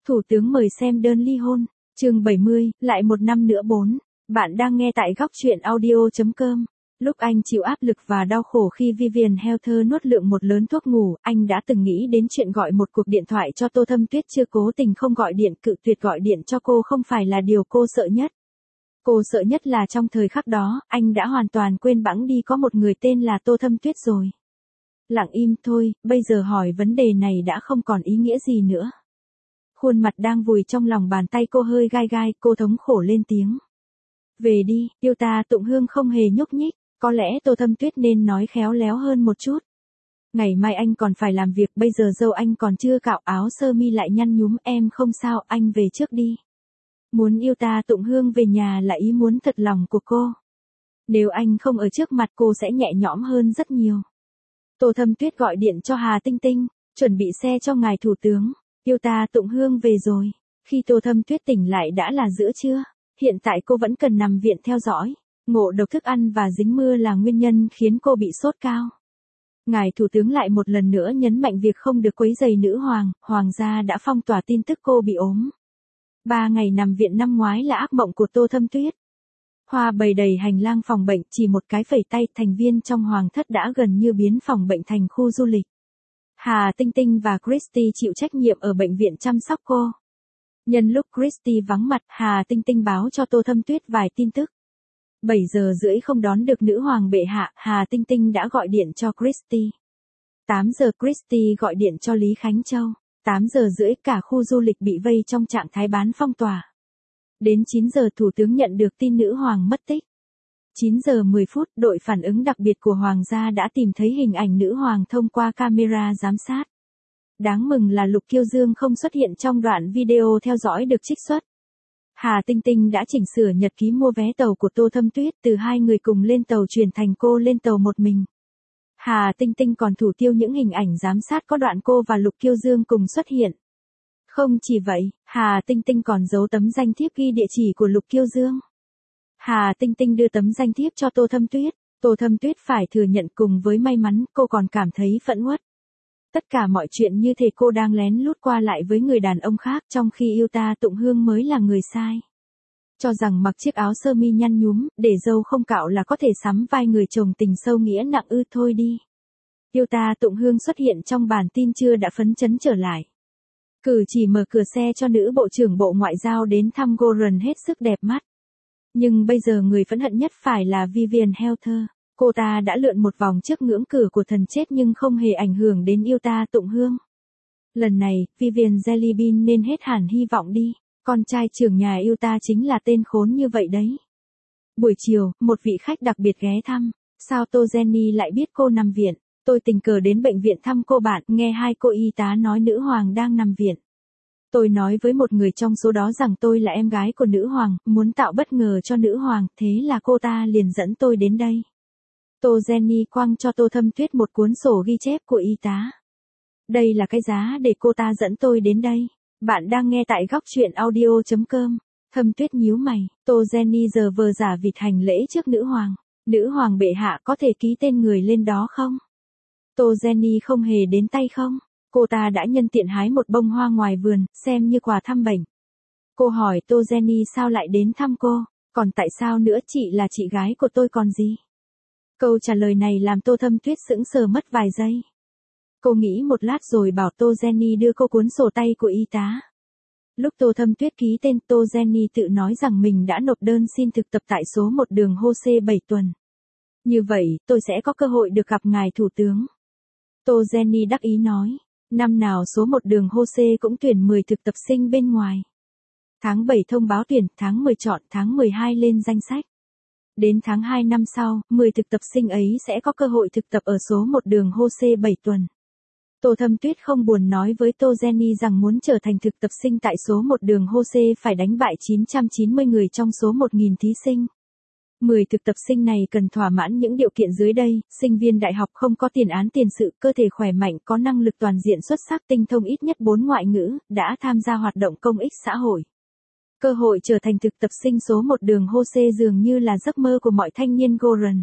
Thủ tướng mời xem đơn ly hôn, chương 70, lại một năm nữa 4. Bạn đang nghe tại góc truyện audio.com. Lúc anh chịu áp lực và đau khổ khi Vivian Heather nuốt lượng một lớn thuốc ngủ, anh đã từng nghĩ đến chuyện gọi một cuộc điện thoại cho Tô Thâm Tuyết, chưa cố tình không gọi điện, cự tuyệt gọi điện cho cô không phải là điều cô sợ nhất. Cô sợ nhất là trong thời khắc đó, anh đã hoàn toàn quên bẵng đi có một người tên là Tô Thâm Tuyết rồi. Lặng im thôi, bây giờ hỏi vấn đề này đã không còn ý nghĩa gì nữa. Khuôn mặt đang vùi trong lòng bàn tay cô hơi gai gai, cô thống khổ lên tiếng. Về đi, yêu ta. Tụng Hương không hề nhúc nhích, có lẽ Tô Thâm Tuyết nên nói khéo léo hơn một chút. Ngày mai anh còn phải làm việc, bây giờ dâu anh còn chưa cạo, áo sơ mi lại nhăn nhúm, em không sao, anh về trước đi. Muốn yêu ta. Tụng Hương về nhà là ý muốn thật lòng của cô. Nếu anh không ở trước mặt cô sẽ nhẹ nhõm hơn rất nhiều. Tô Thâm Tuyết gọi điện cho Hà Tinh Tinh, chuẩn bị xe cho ngài thủ tướng. Yêu ta. Tụng Hương về rồi. Khi Tô Thâm Tuyết tỉnh lại đã là giữa trưa, hiện tại cô vẫn cần nằm viện theo dõi. Ngộ độc thức ăn và dính mưa là nguyên nhân khiến cô bị sốt cao. Ngài thủ tướng lại một lần nữa nhấn mạnh việc không được quấy rầy nữ hoàng, hoàng gia đã phong tỏa tin tức cô bị ốm. 3 ngày nằm viện năm ngoái là ác mộng của Tô Thâm Tuyết. Hoa bày đầy hành lang phòng bệnh, chỉ một cái phẩy tay, thành viên trong hoàng thất đã gần như biến phòng bệnh thành khu du lịch. Hà Tinh Tinh và Christy chịu trách nhiệm ở bệnh viện chăm sóc cô. Nhân lúc Christy vắng mặt, Hà Tinh Tinh báo cho Tô Thâm Tuyết vài tin tức. 7 giờ rưỡi không đón được nữ hoàng bệ hạ, Hà Tinh Tinh đã gọi điện cho Christy. 8 giờ Christy gọi điện cho Lý Khánh Châu. 8 giờ rưỡi cả khu du lịch bị vây trong trạng thái bán phong tỏa. Đến 9 giờ thủ tướng nhận được tin nữ hoàng mất tích. 9 giờ 10 phút, đội phản ứng đặc biệt của hoàng gia đã tìm thấy hình ảnh nữ hoàng thông qua camera giám sát. Đáng mừng là Lục Kiêu Dương không xuất hiện trong đoạn video theo dõi được trích xuất. Hà Tinh Tinh đã chỉnh sửa nhật ký mua vé tàu của Tô Thâm Tuyết, từ 2 người cùng lên tàu chuyển thành cô lên tàu một mình. Hà Tinh Tinh còn thủ tiêu những hình ảnh giám sát có đoạn cô và Lục Kiêu Dương cùng xuất hiện. Không chỉ vậy, Hà Tinh Tinh còn giấu tấm danh thiếp ghi địa chỉ của Lục Kiêu Dương. Hà Tinh Tinh đưa tấm danh thiếp cho Tô Thâm Tuyết. Tô Thâm Tuyết phải thừa nhận cùng với may mắn, cô còn cảm thấy phẫn uất. Tất cả mọi chuyện như thể cô đang lén lút qua lại với người đàn ông khác, trong khi yêu ta. Tụng Hương mới là người sai. Cho rằng mặc chiếc áo sơ mi nhăn nhúm, để dâu không cạo là có thể sắm vai người chồng tình sâu nghĩa nặng ư. Thôi đi. Yêu ta. Tụng Hương xuất hiện trong bản tin chưa đã phấn chấn trở lại. Cử chỉ mở cửa xe cho nữ bộ trưởng Bộ Ngoại giao đến thăm Goran hết sức đẹp mắt. Nhưng bây giờ người phẫn hận nhất phải là Vivian Heather. Cô ta đã lượn một vòng trước ngưỡng cửa của thần chết nhưng không hề ảnh hưởng đến yêu ta. Tụng Hương. Lần này, Vivian Jellybean nên hết hẳn hy vọng đi. Con trai trưởng nhà yêu ta chính là tên khốn như vậy đấy. Buổi chiều, một vị khách đặc biệt ghé thăm. Sao Tô Jenny lại biết cô nằm viện? Tôi tình cờ đến bệnh viện thăm cô bạn, nghe hai cô y tá nói nữ hoàng đang nằm viện. Tôi nói với một người trong số đó rằng tôi là em gái của nữ hoàng, muốn tạo bất ngờ cho nữ hoàng, thế là cô ta liền dẫn tôi đến đây. Tô Jenny quăng cho Tô Thâm Tuyết một cuốn sổ ghi chép của y tá. Đây là cái giá để cô ta dẫn tôi đến đây. Bạn đang nghe tại góc truyện audio.com. Thâm Tuyết nhíu mày, Tô Jenny giờ vờ giả vịt hành lễ trước nữ hoàng. Nữ hoàng bệ hạ có thể ký tên người lên đó không? Tô Jenny không hề đến tay không? Cô ta đã nhân tiện hái một bông hoa ngoài vườn, xem như quà thăm bệnh. Cô hỏi Tô Jenny sao lại đến thăm cô, còn tại sao nữa, chị là chị gái của tôi còn gì? Câu trả lời này làm Tô Thâm Tuyết sững sờ mất vài giây. Cô nghĩ một lát rồi bảo Tô Jenny đưa cô cuốn sổ tay của y tá. Lúc Tô Thâm Tuyết ký tên, Tô Jenny tự nói rằng mình đã nộp đơn xin thực tập tại số 1 đường Jose 7 tuần. Như vậy, tôi sẽ có cơ hội được gặp ngài thủ tướng. Tô Jenny đắc ý nói. Năm nào số 1 đường Jose cũng tuyển 10 thực tập sinh bên ngoài. Tháng 7 thông báo tuyển, tháng 10 chọn, tháng 12 lên danh sách. Đến tháng 2 năm sau, 10 thực tập sinh ấy sẽ có cơ hội thực tập ở số 1 đường Jose 7 tuần. Tô Thâm Tuyết không buồn nói với Tô Jenny rằng muốn trở thành thực tập sinh tại số 1 đường Jose phải đánh bại 990 người trong số 1.000 thí sinh. 10 thực tập sinh này cần thỏa mãn những điều kiện dưới đây: sinh viên đại học không có tiền án tiền sự, cơ thể khỏe mạnh, có năng lực toàn diện xuất sắc, tinh thông ít nhất 4 ngoại ngữ, đã tham gia hoạt động công ích xã hội. Cơ hội trở thành thực tập sinh số 1 đường Jose dường như là giấc mơ của mọi thanh niên Goran.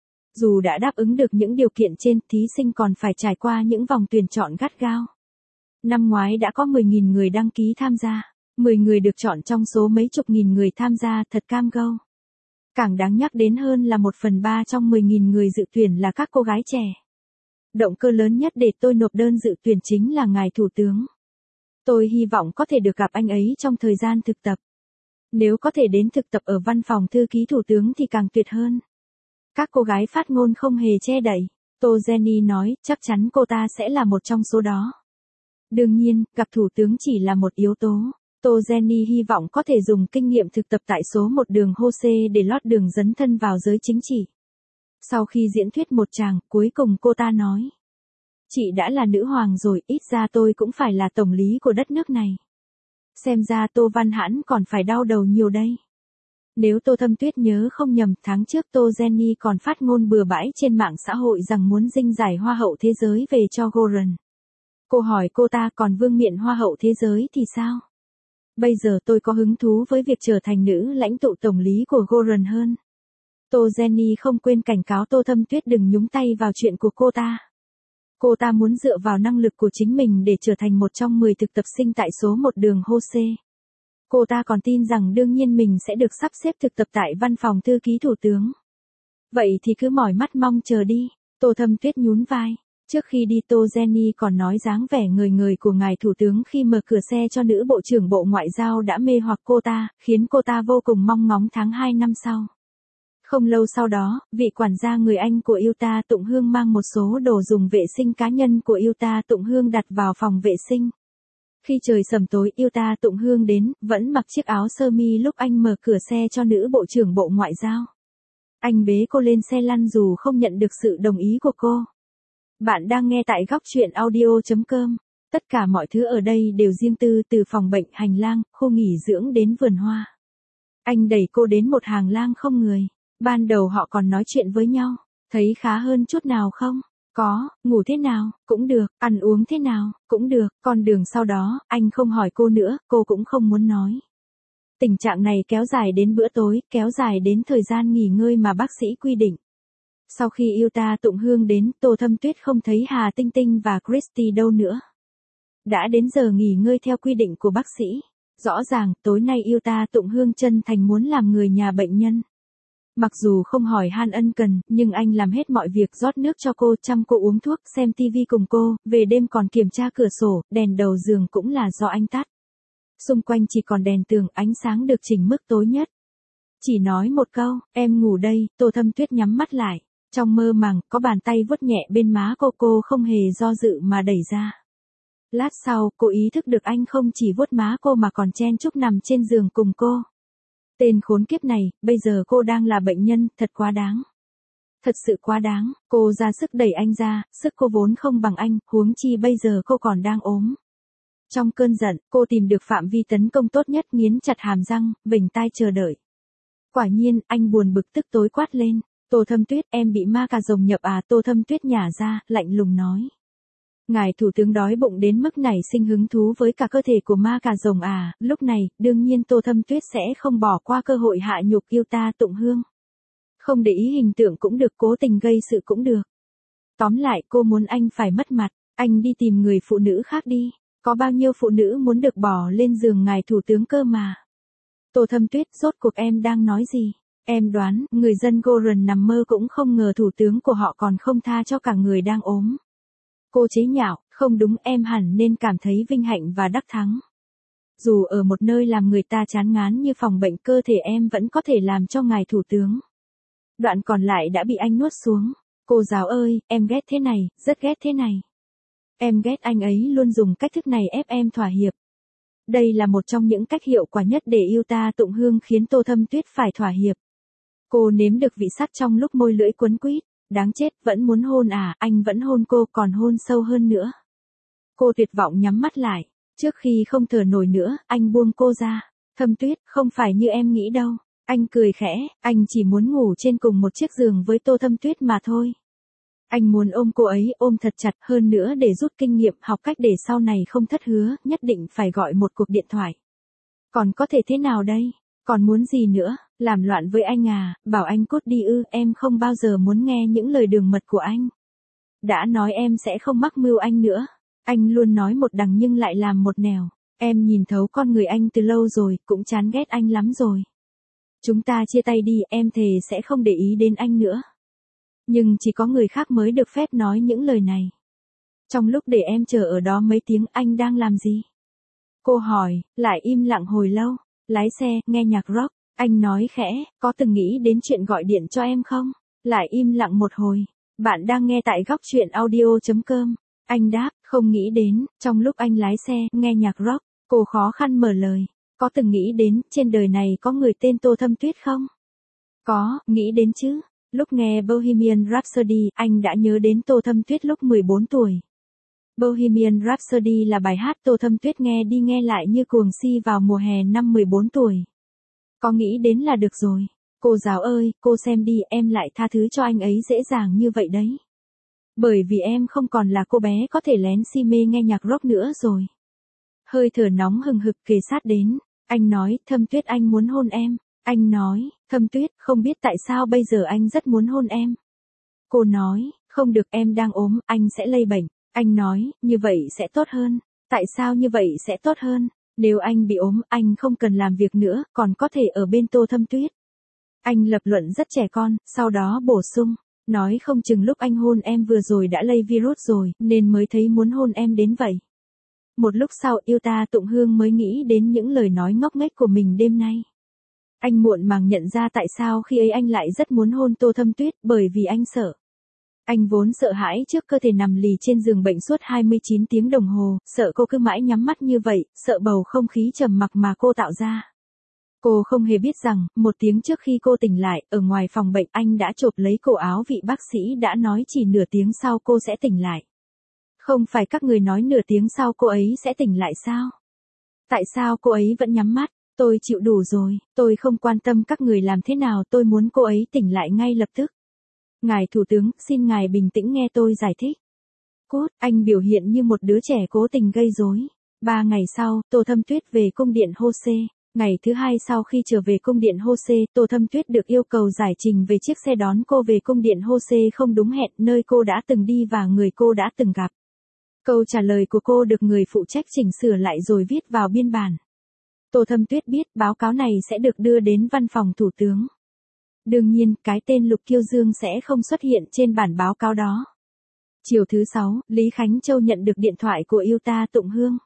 Dù đã đáp ứng được những điều kiện trên, thí sinh còn phải trải qua những vòng tuyển chọn gắt gao. Năm ngoái đã có 10.000 người đăng ký tham gia. 10 người được chọn trong số mấy chục nghìn người tham gia, thật cam go. Càng đáng nhắc đến hơn là 1/3 trong 10.000 người dự tuyển là các cô gái trẻ. Động cơ lớn nhất để tôi nộp đơn dự tuyển chính là ngài thủ tướng. Tôi hy vọng có thể được gặp anh ấy trong thời gian thực tập. Nếu có thể đến thực tập ở văn phòng thư ký thủ tướng thì càng tuyệt hơn. Các cô gái phát ngôn không hề che đậy. Tô Jenny nói, chắc chắn cô ta sẽ là một trong số đó. Đương nhiên, gặp thủ tướng chỉ là một yếu tố. Tô Jenny hy vọng có thể dùng kinh nghiệm thực tập tại số 1 đường Jose để lót đường dấn thân vào giới chính trị. Sau khi diễn thuyết một tràng, cuối cùng cô ta nói. Chị đã là nữ hoàng rồi, ít ra tôi cũng phải là tổng lý của đất nước này. Xem ra Tô Văn Hãn còn phải đau đầu nhiều đây. Nếu Tô Thâm Tuyết nhớ không nhầm, tháng trước Tô Jenny còn phát ngôn bừa bãi trên mạng xã hội rằng muốn dinh giải Hoa hậu thế giới về cho Goran. Cô hỏi cô ta còn vương miện Hoa hậu thế giới thì sao? Bây giờ tôi có hứng thú với việc trở thành nữ lãnh tụ tổng lý của Goran hơn. Tô Jenny không quên cảnh cáo Tô Thâm Tuyết đừng nhúng tay vào chuyện của cô ta. Cô ta muốn dựa vào năng lực của chính mình để trở thành một trong 10 thực tập sinh tại số 1 đường Jose. Cô ta còn tin rằng đương nhiên mình sẽ được sắp xếp thực tập tại văn phòng thư ký thủ tướng. Vậy thì cứ mỏi mắt mong chờ đi, Tô Thâm Tuyết nhún vai. Trước khi đi Tô Jenny còn nói dáng vẻ ngời ngời của ngài thủ tướng khi mở cửa xe cho nữ bộ trưởng Bộ Ngoại giao đã mê hoặc cô ta, khiến cô ta vô cùng mong ngóng tháng 2 năm sau. Không lâu sau đó, vị quản gia người Anh của Yuta Tụng Hương mang một số đồ dùng vệ sinh cá nhân của Yuta Tụng Hương đặt vào phòng vệ sinh. Khi trời sầm tối, Yuta Tụng Hương đến, vẫn mặc chiếc áo sơ mi lúc anh mở cửa xe cho nữ bộ trưởng Bộ Ngoại giao. Anh bế cô lên xe lăn dù không nhận được sự đồng ý của cô. Bạn đang nghe tại góc truyện audio.com. Tất cả mọi thứ ở đây đều riêng tư, từ phòng bệnh, hành lang, khu nghỉ dưỡng đến vườn hoa. Anh đẩy cô đến một hàng lang không người. Ban đầu họ còn nói chuyện với nhau. Thấy khá hơn chút nào không? Có, ngủ thế nào? Cũng được, ăn uống thế nào? Cũng được, con đường sau đó, anh không hỏi cô nữa, cô cũng không muốn nói. Tình trạng này kéo dài đến bữa tối, kéo dài đến thời gian nghỉ ngơi mà bác sĩ quy định. Sau khi Yuta Tụng Hương đến, Tô Thâm Tuyết không thấy Hà Tinh Tinh và Christy đâu nữa. Đã đến giờ nghỉ ngơi theo quy định của bác sĩ. Rõ ràng, tối nay Yuta Tụng Hương chân thành muốn làm người nhà bệnh nhân. Mặc dù không hỏi han ân cần, nhưng anh làm hết mọi việc, rót nước cho cô, chăm cô uống thuốc, xem tivi cùng cô, về đêm còn kiểm tra cửa sổ, đèn đầu giường cũng là do anh tắt. Xung quanh chỉ còn đèn tường, ánh sáng được chỉnh mức tối nhất. Chỉ nói một câu, em ngủ đây, Tô Thâm Tuyết nhắm mắt lại. Trong mơ màng, có bàn tay vuốt nhẹ bên má cô không hề do dự mà đẩy ra. Lát sau, cô ý thức được anh không chỉ vuốt má cô mà còn chen chúc nằm trên giường cùng cô. Tên khốn kiếp này, bây giờ cô đang là bệnh nhân, thật quá đáng. Thật sự quá đáng, cô ra sức đẩy anh ra, sức cô vốn không bằng anh, huống chi bây giờ cô còn đang ốm. Trong cơn giận, cô tìm được phạm vi tấn công tốt nhất, nghiến chặt hàm răng, vểnh tai chờ đợi. Quả nhiên, anh buồn bực tức tối quát lên. Tô Thâm Tuyết, em bị ma cà rồng nhập à? Tô Thâm Tuyết nhả ra, lạnh lùng nói. Ngài thủ tướng đói bụng đến mức nảy sinh hứng thú với cả cơ thể của ma cà rồng à? Lúc này, đương nhiên Tô Thâm Tuyết sẽ không bỏ qua cơ hội hạ nhục Yuta Tụng Hương. Không để ý hình tượng cũng được, cố tình gây sự cũng được. Tóm lại, cô muốn anh phải mất mặt, anh đi tìm người phụ nữ khác đi. Có bao nhiêu phụ nữ muốn được bỏ lên giường ngài thủ tướng cơ mà. Tô Thâm Tuyết, rốt cuộc em đang nói gì? Em đoán, người dân Goran nằm mơ cũng không ngờ thủ tướng của họ còn không tha cho cả người đang ốm. Cô chế nhạo, không đúng, em hẳn nên cảm thấy vinh hạnh và đắc thắng. Dù ở một nơi làm người ta chán ngán như phòng bệnh, cơ thể em vẫn có thể làm cho ngài thủ tướng. Đoạn còn lại đã bị anh nuốt xuống. Cô giáo ơi, em ghét thế này, rất ghét thế này. Em ghét anh ấy luôn dùng cách thức này ép em thỏa hiệp. Đây là một trong những cách hiệu quả nhất để Yuta Tụng Hương khiến Tô Thâm Tuyết phải thỏa hiệp. Cô nếm được vị sắt trong lúc môi lưỡi quấn quýt. Đáng chết, vẫn muốn hôn à? Anh vẫn hôn cô, còn hôn sâu hơn nữa. Cô tuyệt vọng nhắm mắt lại. Trước khi không thở nổi nữa, anh buông cô ra. Thâm Tuyết, không phải như em nghĩ đâu. Anh cười khẽ, anh chỉ muốn ngủ trên cùng một chiếc giường với Tô Thâm Tuyết mà thôi. Anh muốn ôm cô ấy, ôm thật chặt, hơn nữa để rút kinh nghiệm, học cách để sau này không thất hứa, nhất định phải gọi một cuộc điện thoại. Còn có thể thế nào đây? Còn muốn gì nữa? Làm loạn với anh à? Bảo anh cút đi ư? Em không bao giờ muốn nghe những lời đường mật của anh. Đã nói em sẽ không mắc mưu anh nữa. Anh luôn nói một đằng nhưng lại làm một nẻo. Em nhìn thấu con người anh từ lâu rồi, cũng chán ghét anh lắm rồi. Chúng ta chia tay đi, em thề sẽ không để ý đến anh nữa. Nhưng chỉ có người khác mới được phép nói những lời này. Trong lúc để em chờ ở đó mấy tiếng, anh đang làm gì? Cô hỏi, lại im lặng hồi lâu. Lái xe, nghe nhạc rock. Anh nói khẽ, có từng nghĩ đến chuyện gọi điện cho em không? Lại im lặng một hồi. Bạn đang nghe tại góc chuyện audio.com. Anh đáp, không nghĩ đến. Trong lúc anh lái xe, nghe nhạc rock, cô khó khăn mở lời. Có từng nghĩ đến, trên đời này có người tên Tô Thâm Tuyết không? Có, nghĩ đến chứ. Lúc nghe Bohemian Rhapsody, anh đã nhớ đến Tô Thâm Tuyết lúc 14 tuổi. Bohemian Rhapsody là bài hát Tô Thâm Tuyết nghe đi nghe lại như cuồng si vào mùa hè năm 14 tuổi. Có nghĩ đến là được rồi. Cô giáo ơi, cô xem đi, em lại tha thứ cho anh ấy dễ dàng như vậy đấy. Bởi vì em không còn là cô bé có thể lén si mê nghe nhạc rock nữa rồi. Hơi thở nóng hừng hực kề sát đến. Anh nói, Thâm Tuyết anh muốn hôn em. Anh nói, Thâm Tuyết, không biết tại sao bây giờ anh rất muốn hôn em. Cô nói, không được, em đang ốm, anh sẽ lây bệnh. Anh nói, như vậy sẽ tốt hơn. Tại sao như vậy sẽ tốt hơn? Nếu anh bị ốm, anh không cần làm việc nữa, còn có thể ở bên Tô Thâm Tuyết. Anh lập luận rất trẻ con, sau đó bổ sung. Nói không chừng lúc anh hôn em vừa rồi đã lây virus rồi, nên mới thấy muốn hôn em đến vậy. Một lúc sau, Yêu Ta Tụng Hương mới nghĩ đến những lời nói ngốc nghếch của mình đêm nay. Anh muộn màng nhận ra tại sao khi ấy anh lại rất muốn hôn Tô Thâm Tuyết, bởi vì anh sợ. Anh vốn sợ hãi trước cơ thể nằm lì trên giường bệnh suốt 29 tiếng đồng hồ, sợ cô cứ mãi nhắm mắt như vậy, sợ bầu không khí trầm mặc mà cô tạo ra. Cô không hề biết rằng, một tiếng trước khi cô tỉnh lại, ở ngoài phòng bệnh anh đã chộp lấy cổ áo vị bác sĩ đã nói chỉ nửa tiếng sau cô sẽ tỉnh lại. Không phải các người nói nửa tiếng sau cô ấy sẽ tỉnh lại sao? Tại sao cô ấy vẫn nhắm mắt? Tôi chịu đủ rồi, tôi không quan tâm các người làm thế nào, tôi muốn cô ấy tỉnh lại ngay lập tức. Ngài Thủ tướng, xin ngài bình tĩnh nghe tôi giải thích. Cốt, anh biểu hiện như một đứa trẻ cố tình gây rối. 3 ngày sau, Tô Thâm Tuyết về cung điện Hô-xê. Ngày thứ 2 sau khi trở về cung điện Hô-xê, Tô Thâm Tuyết được yêu cầu giải trình về chiếc xe đón cô về cung điện Hô-xê không đúng hẹn, nơi cô đã từng đi và người cô đã từng gặp. Câu trả lời của cô được người phụ trách chỉnh sửa lại rồi viết vào biên bản. Tô Thâm Tuyết biết báo cáo này sẽ được đưa đến văn phòng thủ tướng. Đương nhiên, cái tên Lục Kiêu Dương sẽ không xuất hiện trên bản báo cáo đó. Chiều thứ 6, Lý Khánh Châu nhận được điện thoại của Yêu Ta Tụng Hương.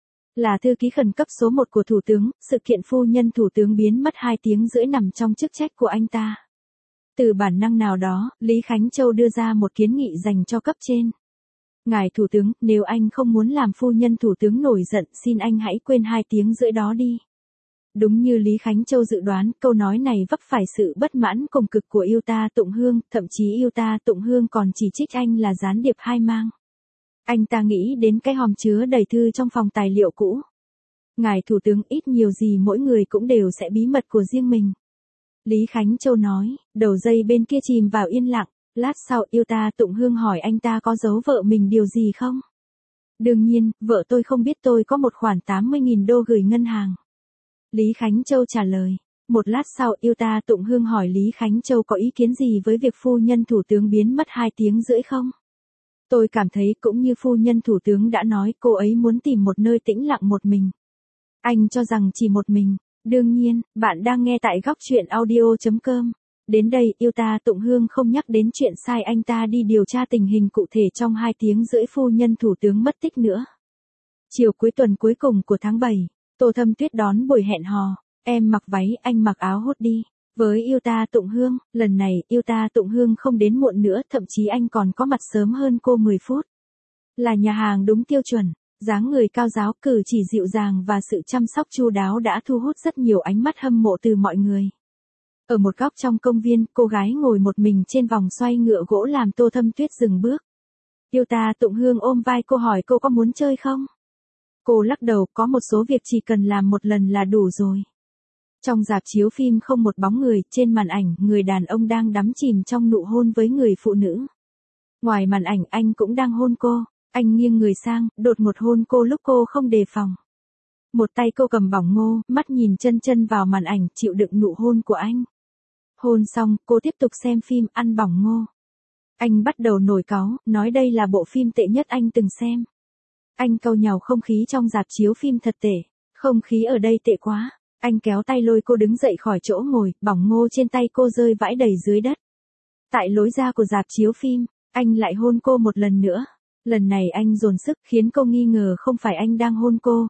Là thư ký khẩn cấp số 1 của Thủ tướng, sự kiện phu nhân Thủ tướng biến mất 2 tiếng rưỡi nằm trong chức trách của anh ta. Từ bản năng nào đó, Lý Khánh Châu đưa ra một kiến nghị dành cho cấp trên. Ngài Thủ tướng, nếu anh không muốn làm phu nhân Thủ tướng nổi giận, xin anh hãy quên 2 tiếng rưỡi đó đi. Đúng như Lý Khánh Châu dự đoán, câu nói này vấp phải sự bất mãn cùng cực của Yêu Ta Tụng Hương, thậm chí Yêu Ta Tụng Hương còn chỉ trích anh là gián điệp hai mang. Anh ta nghĩ đến cái hòm chứa đầy thư trong phòng tài liệu cũ. Ngài Thủ tướng, ít nhiều gì mỗi người cũng đều sẽ bí mật của riêng mình. Lý Khánh Châu nói, đầu dây bên kia chìm vào yên lặng, lát sau Yêu Ta Tụng Hương hỏi anh ta có giấu vợ mình điều gì không? Đương nhiên, vợ tôi không biết tôi có một khoản 80.000 đô gửi ngân hàng. Lý Khánh Châu trả lời. Một lát sau, Yêu Ta Tụng Hương hỏi Lý Khánh Châu có ý kiến gì với việc phu nhân thủ tướng biến mất 2 tiếng rưỡi không? Tôi cảm thấy cũng như phu nhân thủ tướng đã nói, cô ấy muốn tìm một nơi tĩnh lặng một mình. Anh cho rằng chỉ một mình. Đương nhiên, bạn đang nghe tại góc chuyện audio.com. Đến đây, Yêu Ta Tụng Hương không nhắc đến chuyện sai anh ta đi điều tra tình hình cụ thể trong 2 tiếng rưỡi phu nhân thủ tướng mất tích nữa. Chiều cuối tuần cuối cùng của tháng 7, Tô Thâm Tuyết đón buổi hẹn hò. Em mặc váy, anh mặc áo hốt đi. Với Yêu Ta Tụng Hương, lần này Yêu Ta Tụng Hương không đến muộn nữa, thậm chí anh còn có mặt sớm hơn cô 10 phút. Là nhà hàng đúng tiêu chuẩn, dáng người cao ráo, cử chỉ dịu dàng và sự chăm sóc chu đáo đã thu hút rất nhiều ánh mắt hâm mộ từ mọi người. Ở một góc trong công viên, cô gái ngồi một mình trên vòng xoay ngựa gỗ làm Tô Thâm Tuyết dừng bước. Yêu Ta Tụng Hương ôm vai cô hỏi cô có muốn chơi không? Cô lắc đầu, có một số việc chỉ cần làm một lần là đủ rồi. Trong rạp chiếu phim không một bóng người, trên màn ảnh, người đàn ông đang đắm chìm trong nụ hôn với người phụ nữ. Ngoài màn ảnh anh cũng đang hôn cô, anh nghiêng người sang, đột ngột hôn cô lúc cô không đề phòng. Một tay cô cầm bỏng ngô, mắt nhìn chân chân vào màn ảnh, chịu đựng nụ hôn của anh. Hôn xong, cô tiếp tục xem phim, ăn bỏng ngô. Anh bắt đầu nổi cáu, nói đây là bộ phim tệ nhất anh từng xem. Anh cau nhàu không khí trong rạp chiếu phim thật tệ. Không khí ở đây tệ quá. Anh kéo tay lôi cô đứng dậy khỏi chỗ ngồi, bỏng ngô trên tay cô rơi vãi đầy dưới đất. Tại lối ra của rạp chiếu phim, anh lại hôn cô một lần nữa. Lần này anh dồn sức khiến cô nghi ngờ không phải anh đang hôn cô,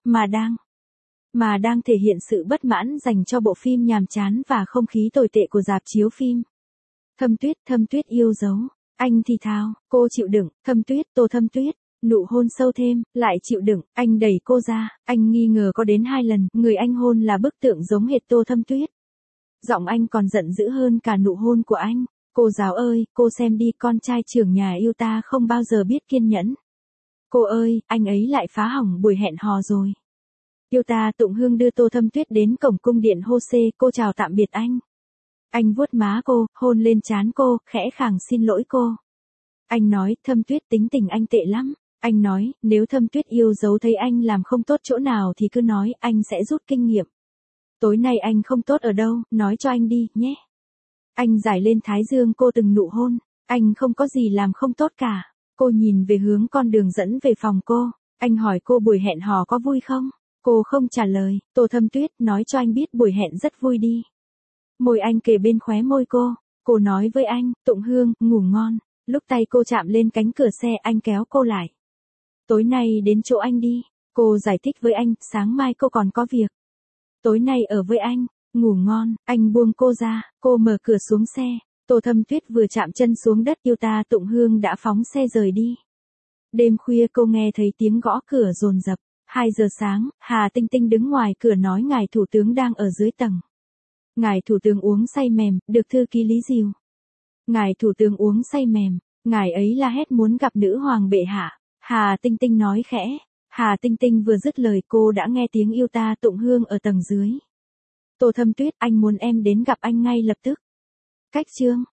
mà đang thể hiện sự bất mãn dành cho bộ phim nhàm chán và không khí tồi tệ của rạp chiếu phim. Thâm Tuyết yêu dấu. Anh thì thào, cô chịu đựng, Tô Thâm Tuyết. Nụ hôn sâu thêm, lại chịu đựng, anh đẩy cô ra, anh nghi ngờ có đến 2 lần, người anh hôn là bức tượng giống hệt Tô Thâm Tuyết. Giọng anh còn giận dữ hơn cả nụ hôn của anh. Cô giáo ơi, cô xem đi, con trai trưởng nhà yêu ta không bao giờ biết kiên nhẫn. Cô ơi, anh ấy lại phá hỏng buổi hẹn hò rồi. Yêu ta Tụng Hương đưa Tô Thâm Tuyết đến cổng cung điện Hô-xê, cô chào tạm biệt anh. Anh vuốt má cô, hôn lên trán cô, khẽ khàng xin lỗi cô. Anh nói, Thâm Tuyết tính tình anh tệ lắm. Anh nói, nếu Thâm Tuyết yêu dấu thấy anh làm không tốt chỗ nào thì cứ nói, anh sẽ rút kinh nghiệm. Tối nay anh không tốt ở đâu, nói cho anh đi, nhé. Anh giải lên thái dương cô từng nụ hôn, anh không có gì làm không tốt cả. Cô nhìn về hướng con đường dẫn về phòng cô, anh hỏi cô buổi hẹn hò có vui không? Cô không trả lời, Tô Thâm Tuyết nói cho anh biết buổi hẹn rất vui đi. Môi anh kề bên khóe môi cô nói với anh, Tụng Hương, ngủ ngon. Lúc tay cô chạm lên cánh cửa xe anh kéo cô lại. Tối nay đến chỗ anh đi, cô giải thích với anh, sáng mai cô còn có việc. Tối nay ở với anh, ngủ ngon, anh buông cô ra, cô mở cửa xuống xe. Tô Thâm Tuyết vừa chạm chân xuống đất yêu ta Tụng Hương đã phóng xe rời đi. Đêm khuya cô nghe thấy tiếng gõ cửa dồn dập. 2 giờ sáng, Hà Tinh Tinh đứng ngoài cửa nói ngài thủ tướng đang ở dưới tầng. Ngài thủ tướng uống say mềm, được thư ký Lý dìu. Ngài thủ tướng uống say mềm, ngài ấy la hét muốn gặp nữ hoàng bệ hạ. Hà Tinh Tinh nói khẽ. Hà Tinh Tinh vừa dứt lời cô đã nghe tiếng yêu ta Tụng Hương ở tầng dưới. Tô Thâm Tuyết, anh muốn em đến gặp anh ngay lập tức. Cách chương